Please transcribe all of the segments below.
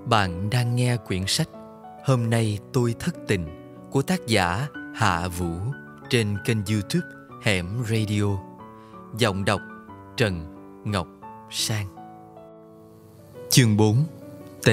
Bạn đang nghe quyển sách Hôm nay tôi thất tình của tác giả Hạ Vũ trên kênh YouTube Hẻm Radio. Giọng đọc Trần Ngọc Sang. Chương 4 T.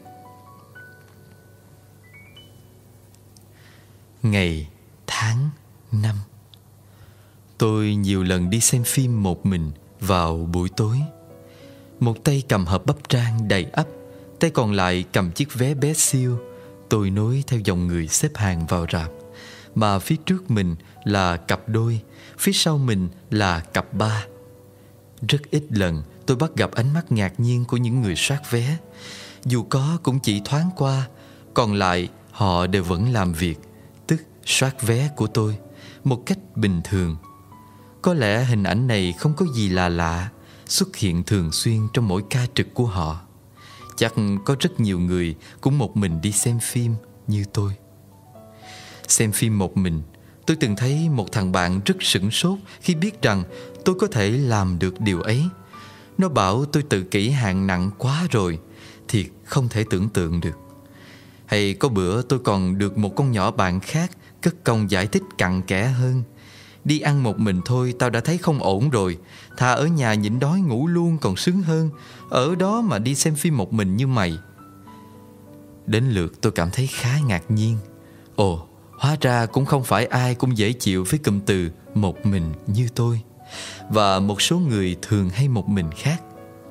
Ngày tháng năm. Tôi nhiều lần đi xem phim một mình vào buổi tối. Một tay cầm hộp bắp rang đầy ắp, tay còn lại cầm chiếc vé bé siêu. Tôi nối theo dòng người xếp hàng vào rạp, mà phía trước mình là cặp đôi, phía sau mình là cặp ba. Rất ít lần tôi bắt gặp ánh mắt ngạc nhiên của những người soát vé. Dù có cũng chỉ thoáng qua, còn lại họ đều vẫn làm việc, tức soát vé của tôi, một cách bình thường. Có lẽ hình ảnh này không có gì là lạ, xuất hiện thường xuyên trong mỗi ca trực của họ. Chắc có rất nhiều người cũng một mình đi xem phim như tôi. Xem phim một mình, tôi từng thấy một thằng bạn rất sửng sốt khi biết rằng tôi có thể làm được điều ấy. Nó bảo tôi tự kỷ hạng nặng quá rồi, thiệt không thể tưởng tượng được. Hay có bữa tôi còn được một con nhỏ bạn khác cất công giải thích cặn kẽ hơn. Đi ăn một mình thôi tao đã thấy không ổn rồi, thà ở nhà nhịn đói ngủ luôn còn sướng hơn, ở đó mà đi xem phim một mình như mày. Đến lượt tôi cảm thấy khá ngạc nhiên. Ồ, hóa ra cũng không phải ai cũng dễ chịu với cụm từ một mình như tôi, và một số người thường hay một mình khác.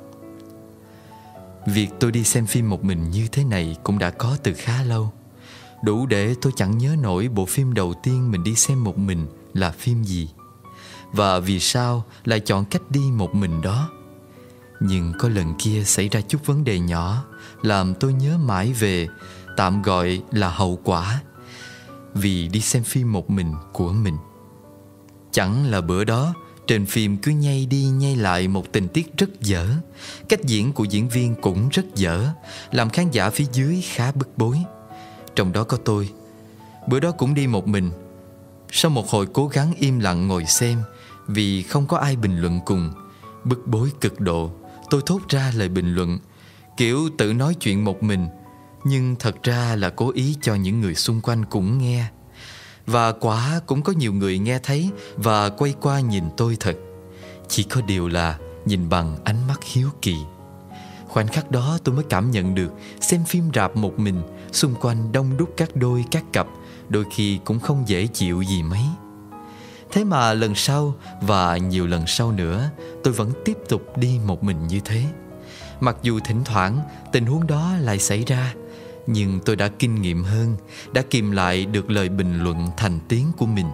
Việc tôi đi xem phim một mình như thế này cũng đã có từ khá lâu, đủ để tôi chẳng nhớ nổi bộ phim đầu tiên mình đi xem một mình là phim gì, và vì sao lại chọn cách đi một mình đó. Nhưng có lần kia xảy ra chút vấn đề nhỏ làm tôi nhớ mãi về, tạm gọi là hậu quả, vì đi xem phim một mình của mình. Chẳng là bữa đó trên phim cứ nhây đi nhây lại một tình tiết rất dở, cách diễn của diễn viên cũng rất dở, làm khán giả phía dưới khá bức bối. Trong đó có tôi. Bữa đó cũng đi một mình. Sau một hồi cố gắng im lặng ngồi xem, vì không có ai bình luận cùng, bức bối cực độ, tôi thốt ra lời bình luận, kiểu tự nói chuyện một mình, nhưng thật ra là cố ý cho những người xung quanh cũng nghe. Và quả cũng có nhiều người nghe thấy và quay qua nhìn tôi thật. Chỉ có điều là nhìn bằng ánh mắt hiếu kỳ. Khoảnh khắc đó tôi mới cảm nhận được xem phim rạp một mình, xung quanh đông đúc các đôi các cặp, đôi khi cũng không dễ chịu gì mấy. Thế mà lần sau và nhiều lần sau nữa, tôi vẫn tiếp tục đi một mình như thế. Mặc dù thỉnh thoảng tình huống đó lại xảy ra, nhưng tôi đã kinh nghiệm hơn, đã kìm lại được lời bình luận thành tiếng của mình.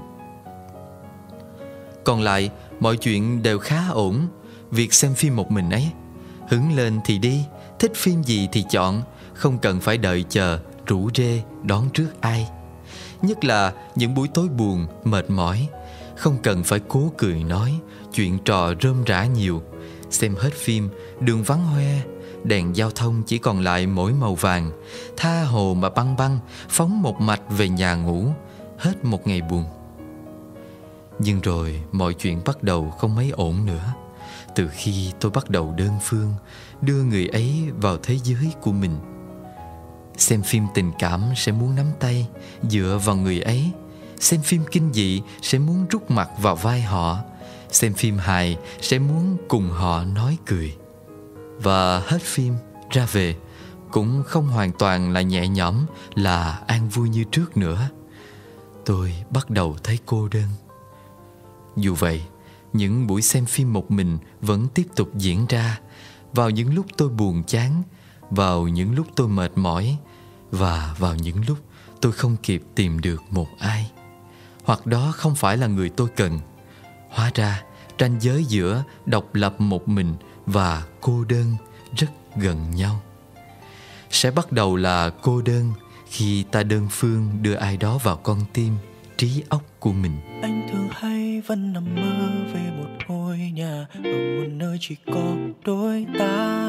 Còn lại, mọi chuyện đều khá ổn. Việc xem phim một mình ấy, hứng lên thì đi, thích phim gì thì chọn, không cần phải đợi chờ, rủ rê, đón trước ai. Nhất là những buổi tối buồn, mệt mỏi, không cần phải cố cười nói, chuyện trò rơm rả nhiều. Xem hết phim, đường vắng hoe, đèn giao thông chỉ còn lại mỗi màu vàng, tha hồ mà băng băng, phóng một mạch về nhà ngủ, hết một ngày buồn. Nhưng rồi mọi chuyện bắt đầu không mấy ổn nữa. Từ khi tôi bắt đầu đơn phương đưa người ấy vào thế giới của mình. Xem phim tình cảm sẽ muốn nắm tay, dựa vào người ấy. Xem phim kinh dị sẽ muốn rút mặt vào vai họ. Xem phim hài sẽ muốn cùng họ nói cười. Và hết phim ra về cũng không hoàn toàn là nhẹ nhõm, là an vui như trước nữa. Tôi bắt đầu thấy cô đơn. Dù vậy, những buổi xem phim một mình vẫn tiếp tục diễn ra. Vào những lúc tôi buồn chán, vào những lúc tôi mệt mỏi, và vào những lúc tôi không kịp tìm được một ai, hoặc đó không phải là người tôi cần. Hóa ra ranh giới giữa độc lập một mình và cô đơn rất gần nhau. Sẽ bắt đầu là cô đơn khi ta đơn phương đưa ai đó vào con tim, trí óc của mình. Anh thường hay vẫn nằm mơ về một ngôi nhà ở một nơi chỉ có đôi ta,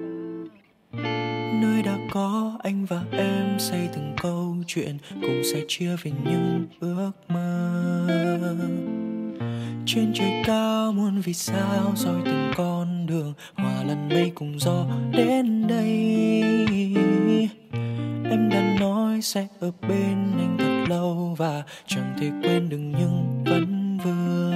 nơi đã có anh và em xây từng câu chuyện, cùng sẻ chia về những ước mơ. Trên trời cao muôn vì sao dõi từng con đường, hòa lẫn mây cùng gió đến đây. Em đã nói sẽ ở bên anh thật lâu và chẳng thể quên được nhưng vẫn vương.